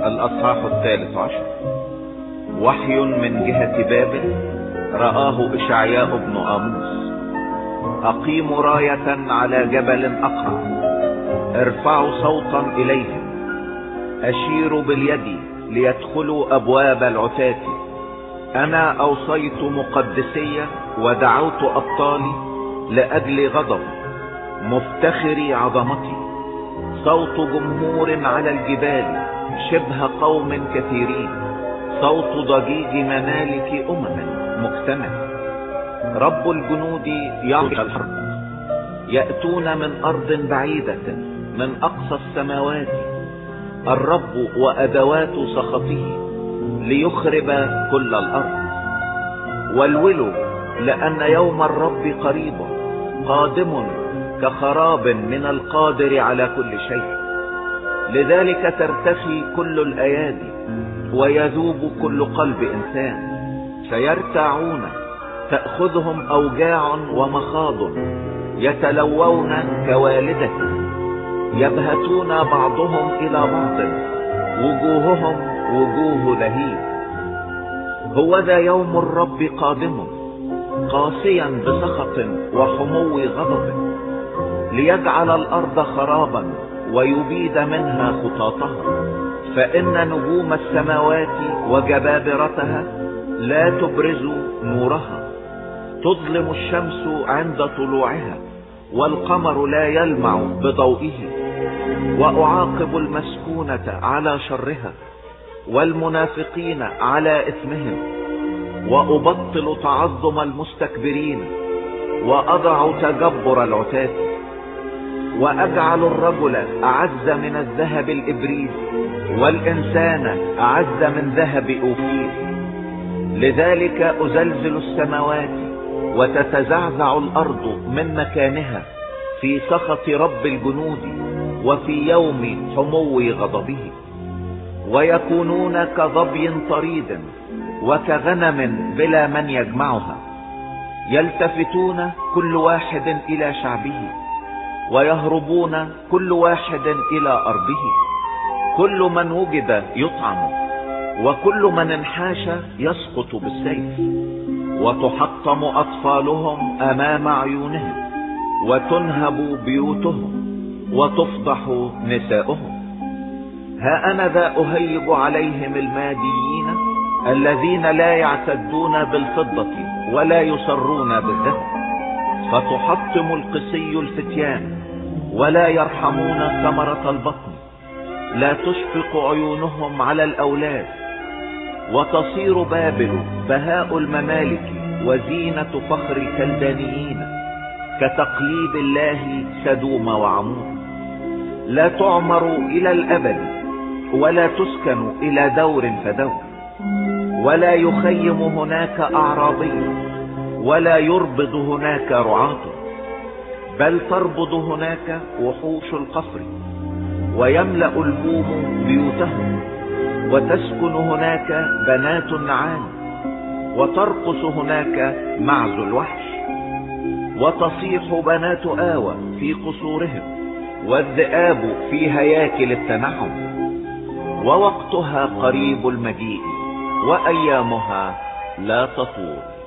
الأصحاح 13. وحي من جهة بابل رآه إشعياء بن آموس. أقيم راية على جبل أقرع، ارفعوا صوتا إليهم، أشيروا باليد ليدخلوا أبواب العتاة. أنا أوصيت مقدسية ودعوت أبطالي لأجل غضب مفتخري عظمتي. صوت جمهور على الجبال شبه قوم كثيرين، صوت ضجيج ممالك مجتمع. رب الجنود يعطي الحرب، يأتون من أرض بعيدة من أقصى السماوات. الرب وأدوات سخطه ليخرب كل الأرض. والولوا لأن يوم الرب قريب، قادم كخراب من القادر على كل شيء. لذلك ترتخي كل الأيادي ويذوب كل قلب إنسان. فيرتاعون، تأخذهم أوجاع ومخاض، يتلوون كوالدة، يبهتون بعضهم إلى بعض، وجوههم وجوه لهيب. هو ذا يوم الرب قادم، قاسيا بسخط وحمو غضب، ليجعل الأرض خرابا ويبيد منها خطاطها. فإن نجوم السماوات وجبابرتها لا تبرز نورها. تظلم الشمس عند طلوعها، والقمر لا يلمع بضوئه. وأعاقب المسكونة على شرها، والمنافقين على إثمهم. وأبطل تعظم المستكبرين، وأضع تجبر العتاة. وأجعل الرجل أعز من الذهب الإبريز، والإنسان أعز من ذهب أوفير. لذلك أزلزل السماوات وتتزعزع الأرض من مكانها في سخط رب الجنود وفي يوم حمو غضبه. ويكونون كظبي طريد وكغنم بلا من يجمعها. يلتفتون كل واحد إلى شعبه، ويهربون كل واحد إلى أرضه. كل من وجد يطعم، وكل من انحاش يسقط بالسيف. وتحطم أطفالهم أمام عيونهم، وتنهب بيوتهم، وتفضح نساؤهم. ها أنا ذا أهيج عليهم الماديين، الذين لا يعتدون بالفضة ولا يصرون بالذهب. فتحطم القسي الفتيان، ولا يرحمون ثمرة البطن. لا تشفق عيونهم على الأولاد. وتصير بابل بهاء الممالك وزينة فخر الكلدانيين، كتقليد الله سدوم وعمور. لا تعمر إلى الأبد، ولا تسكن إلى دور فدور. ولا يخيم هناك أعرابي، ولا يربض هناك رعاة، بل تربض هناك وحوش القفر. ويملأ البوم بيوتهم، وتسكن هناك بنات النعام، وترقص هناك معز الوحش. وتصيح بنات آوى في قصورهم، والذئاب في هياكل التنعم. ووقتها قريب المجيء، وأيامها لا تطول.